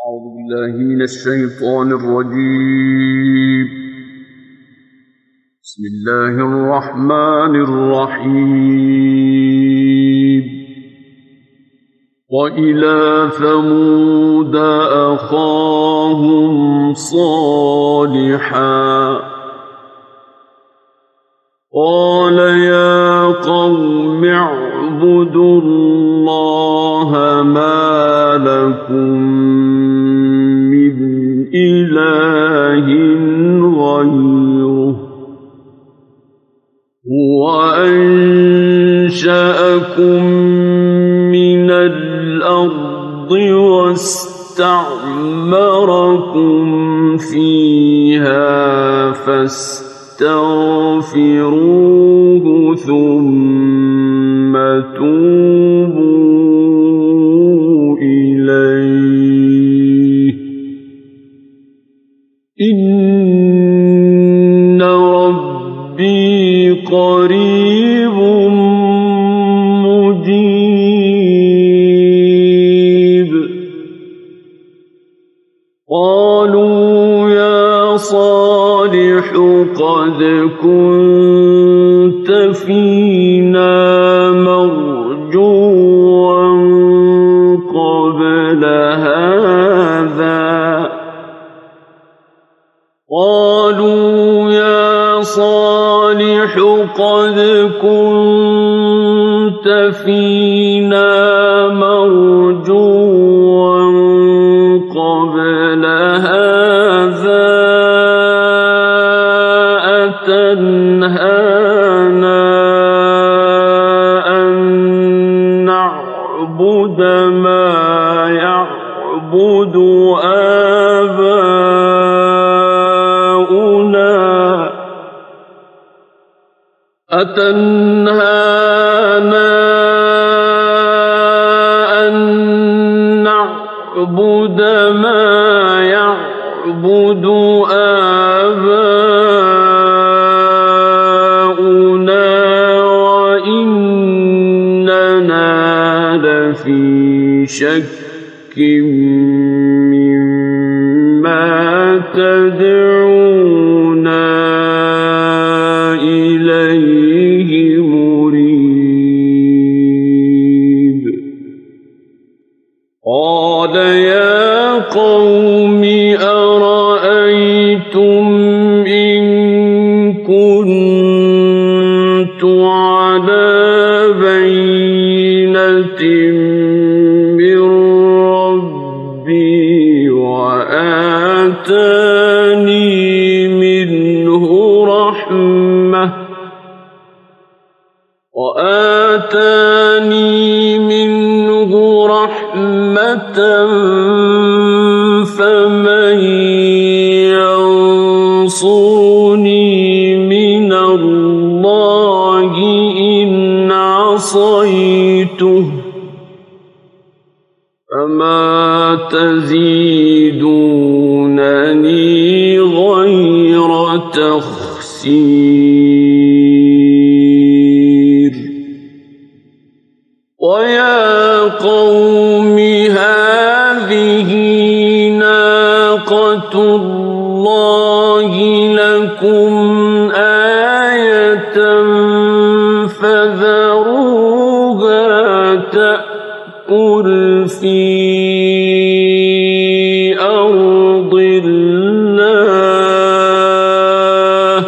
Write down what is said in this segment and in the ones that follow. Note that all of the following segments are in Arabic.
أعوذ بالله من الشيطان الرجيم. بسم الله الرحمن الرحيم. وإلى ثمود أخاهم صالحا قال يا قوم اعبدوا الله ما لكم من إله غيره هو أنشأكم من الأرض واستعمركم فيها فاستغفروه ثم توبوا إليه إن ربي قريب مجيب. قالوا يا صالح قد كنت فينا مرجوا قبل هذا قالوا يا صالح قد كنت فينا مرجوا قبل هذا أتنهانا أن نعبد ما يعبد آباؤنا أتنهانا أن نعبد ما يعبد آباؤنا وإننا لفي شك مما تدعونا إليه مريب. قال يا قوم أرأيتم إن كنت على بينة من ربي وآتاني منه رحمة فمن ينصرني من الله إن عصيته فما تزيدونني غير تخسير. ويا قوم هذه ناقة الله لكم آية فذروها تأكل في أرض الله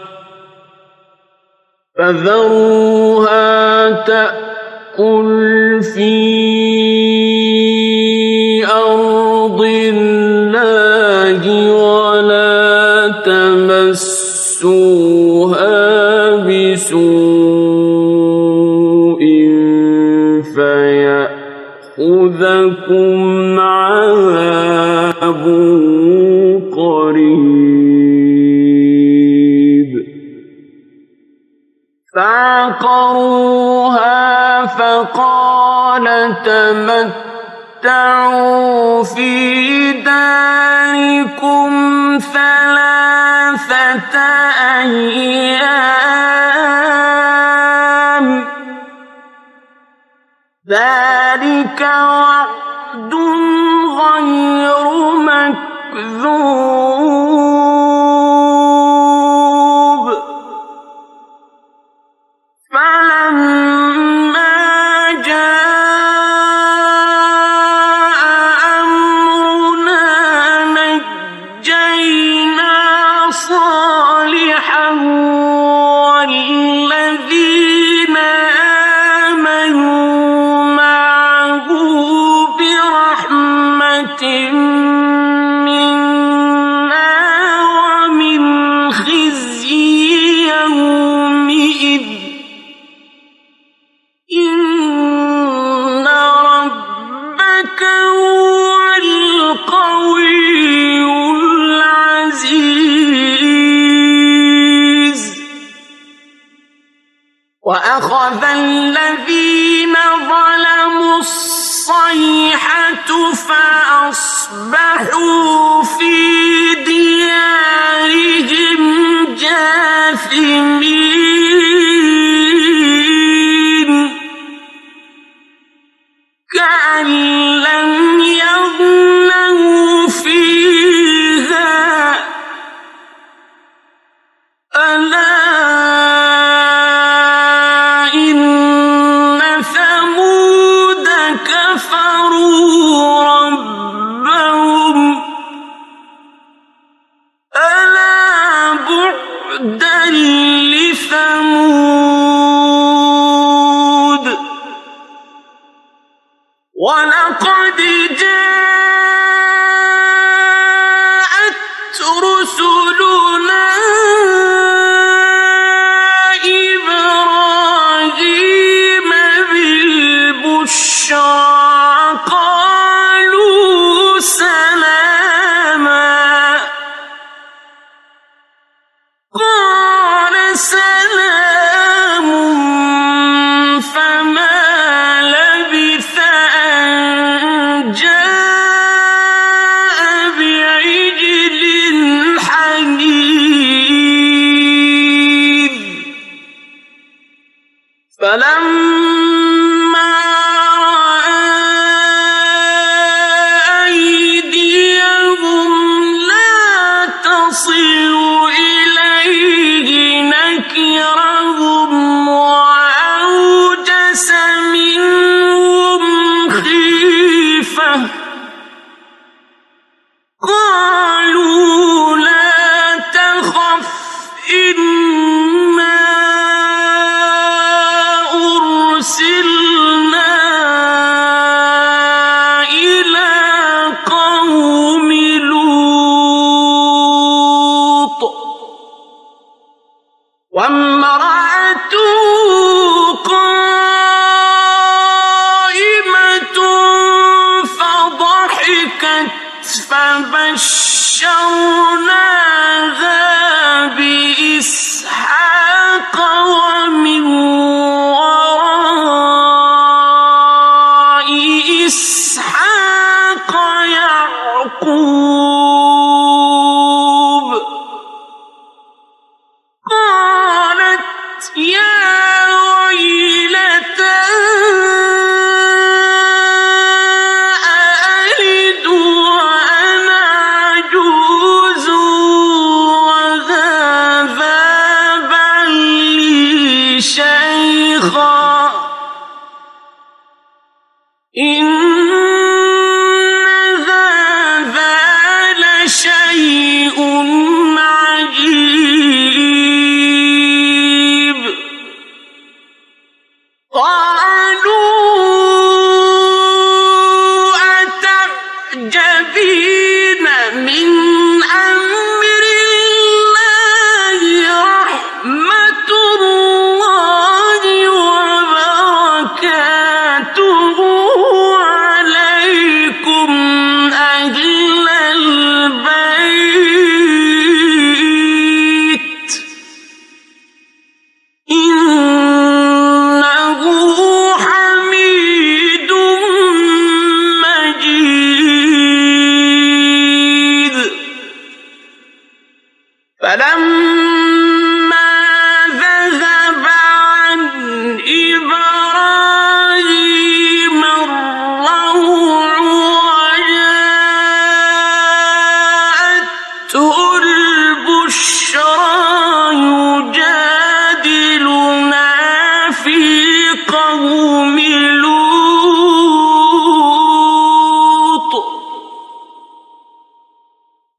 ولا تمسوها بسوء فيأخذكم عذاب قريب. فعقروها فقال تمتعوا في داركم 3 أيام ذلك وعد غير مكذوب فلما جاء أمرنا نجينا صالحا والذين آمنوا معه برحمة منا ومن خزي يومئذ إن ربك هو القوي العزيز وأخذ الذين ظلموا الصيحة فأصبحوا في ديارهم جاثمين كأن لم يغنوا فيها ألا إن ثمود كفروا ربهم ألا بعدا لثمود ولقد جاءت رسلنا إبراهيم بالبشرى قالوا سلاما قال سلام فما لبث أن جاء بعجل حنيذ فلما رأى أيديهم لا تصل إليه نكرهم وأوجس منهم خيفة قالوا لا تخف إنا أرسلنا إلى قوم لوط وامرأته قائمة فضحكت فبشرناها بإسحاق ومن وراء إسحاق يعقوب قالت يا ويلتى أألد وأنا عجوز وهذا بعلي شيخا إن هذا لشيء عجيب قالوا أتعجبين من أمر الله رحمة الله وبركاته عليكم أهل البيت إنه حميد مجيد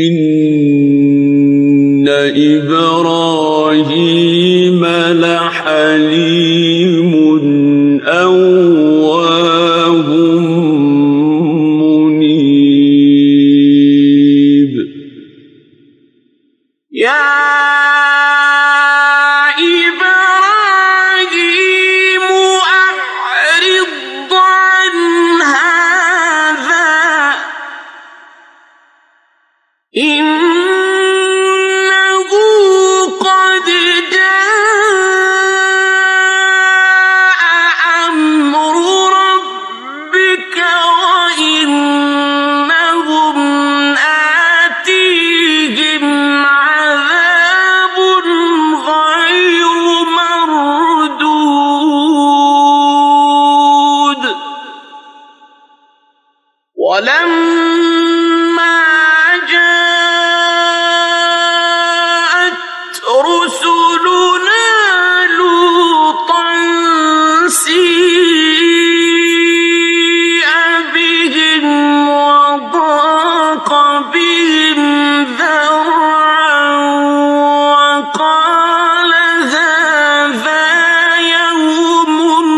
إن إبراهيم لحليم أواه منيب يا إبراهيم أعرض عن هذا إنه قد جاء أمر ربك وإنهم آتيهم عذاب غير مردود ولما جاءت رسلنا لوطا سيء بهم وضاق بهم ذرعا وقال هذا يوم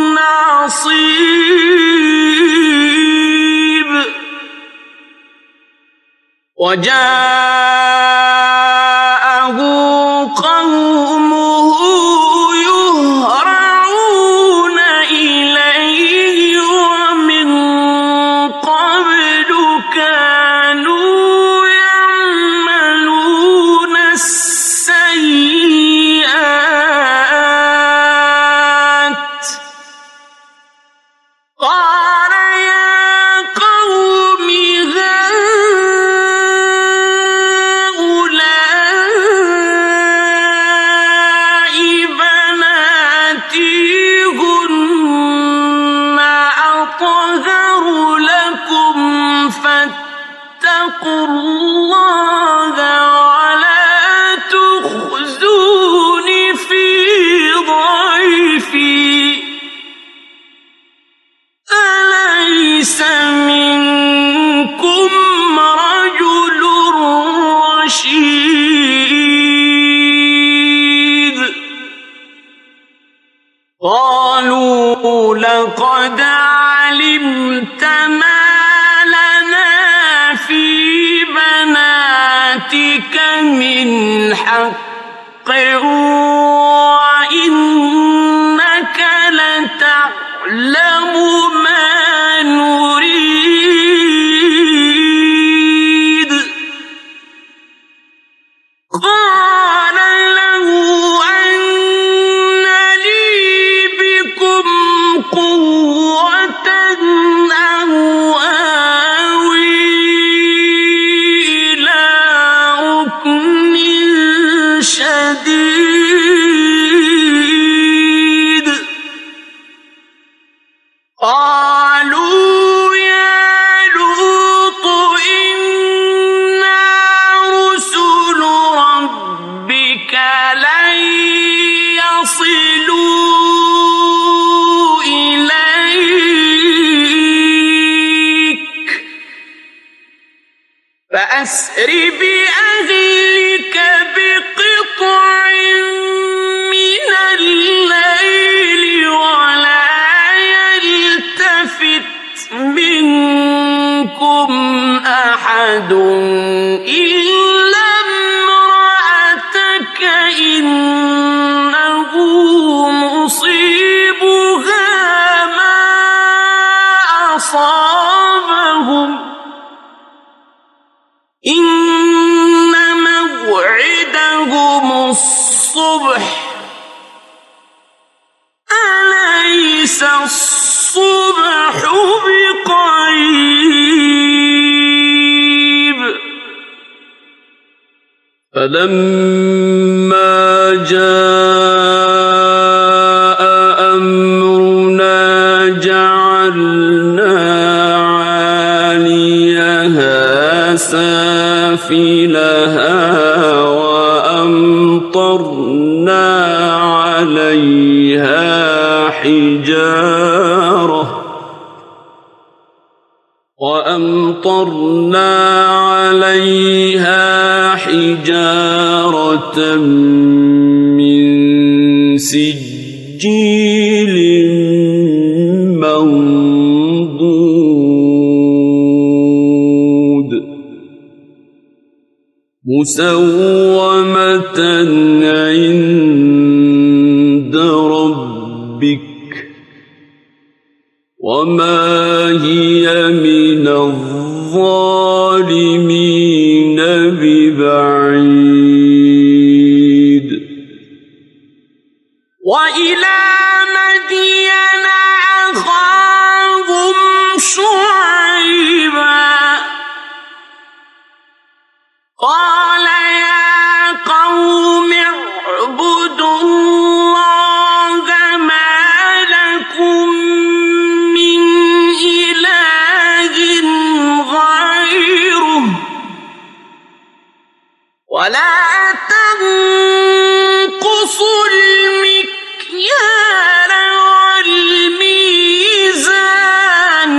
عصيب وجاءه قومه يهرعون إليه ومن قبل كانوا يعملون السيئات قال يا قوم هؤلاء بناتي هن أطهر لكم فاتقوا الله ولا تخزون في ضيفي أليس منكم رجل رشيد قالوا لقد علمت ما لنا في بناتك من حق وإنك لتعلم ما نريد قال له أن لي بكم قوة أو آوي إلى ركن شديد قالوا يا لوط إنا رسل ربك لن يصلوا إليك فأسر بأهلك بقطع من الليل ولا يلتفت منكم أحد إلا امرأتك إنه مصيبها ما أصابهم إن موعدهم الصبح أليس الصبح بقريب فلما جاء أمرنا جعلنا عاليها سافلها وأمطرنا عليها حجارة من سجيل منضود مسومة عند ربك وما هي من الظالمين ببعيد وإلى مدين أخاهم شعيبا قال يا قوم اعبدوا الله ما لكم من إله غيره ولا تنقصوا المكيال والميزان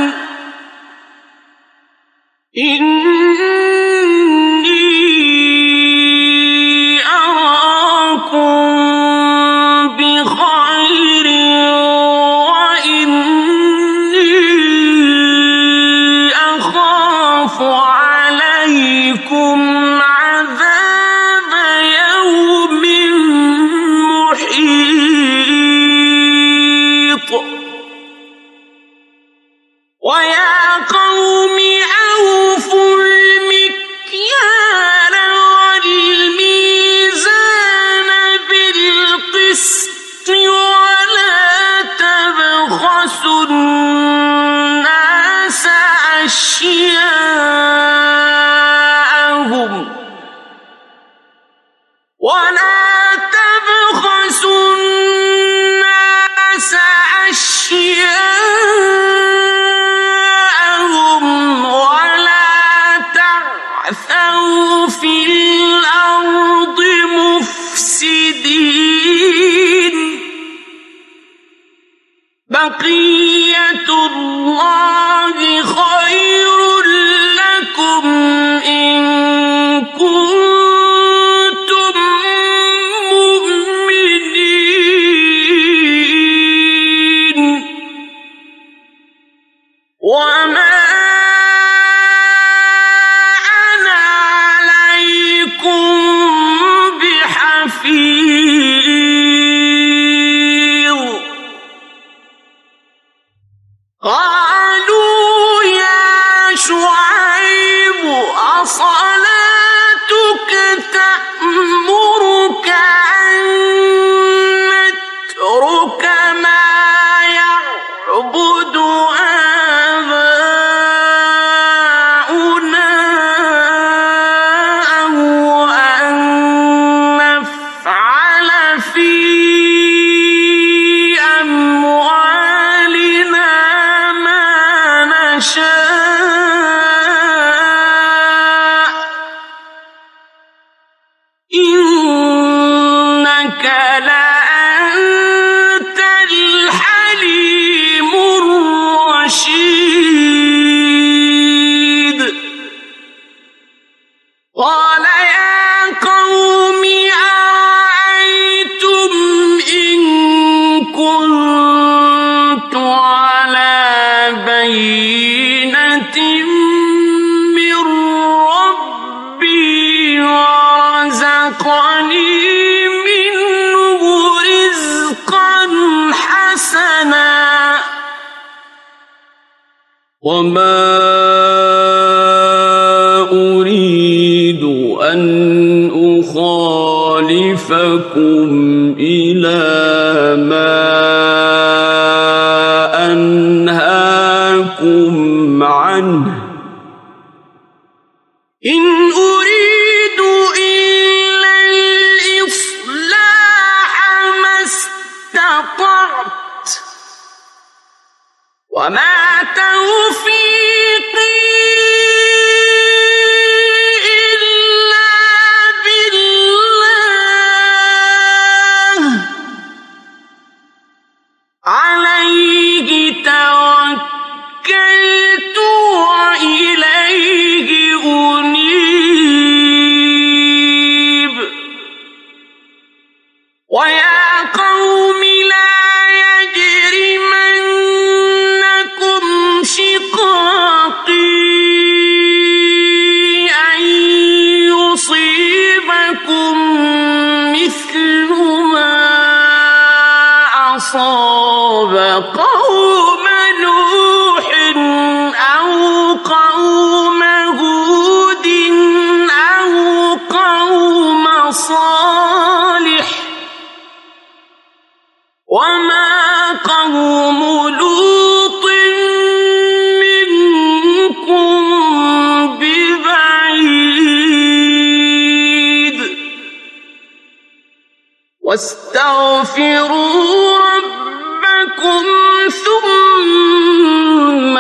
إني أراكم بخير وإني أخاف عليكم عذاب يوم محيط ويا قوم أوفوا المكيال والميزان بالقسط ولا تبخسوا الناس أشياءهم ولا تعثوا في الأرض مفسدين بقية الله خير لكم إن كنتم مؤمنين وما أنا عليكم بحفيظ قالوا يا شعيب أصلاتك تأمرك أن نترك ما يعبد آباؤنا أو أن نفعل في أموالنا ما نشاء إنك لأنت الحليم الرشيد قال يا قوم أرأيتم إن كنت على بينة من ربي ورزقني منه رزقا حسنا وما أريد أن أخالفكم إلى ما أنهاكم عنه إن أريد إلا الإصلاح ما استطعت وما توفيقي إلا بالله عليه توكلت وإليه أنيب قوم نوح أو قوم هود أو قوم صالح وما قوم لوط منكم ببعيد واستغفروا ربكم ثم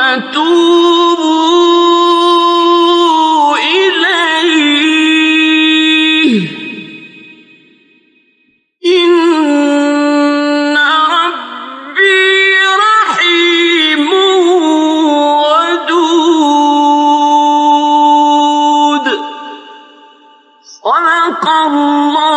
توبوا إليه إن ربي رحيم ودود صدق الله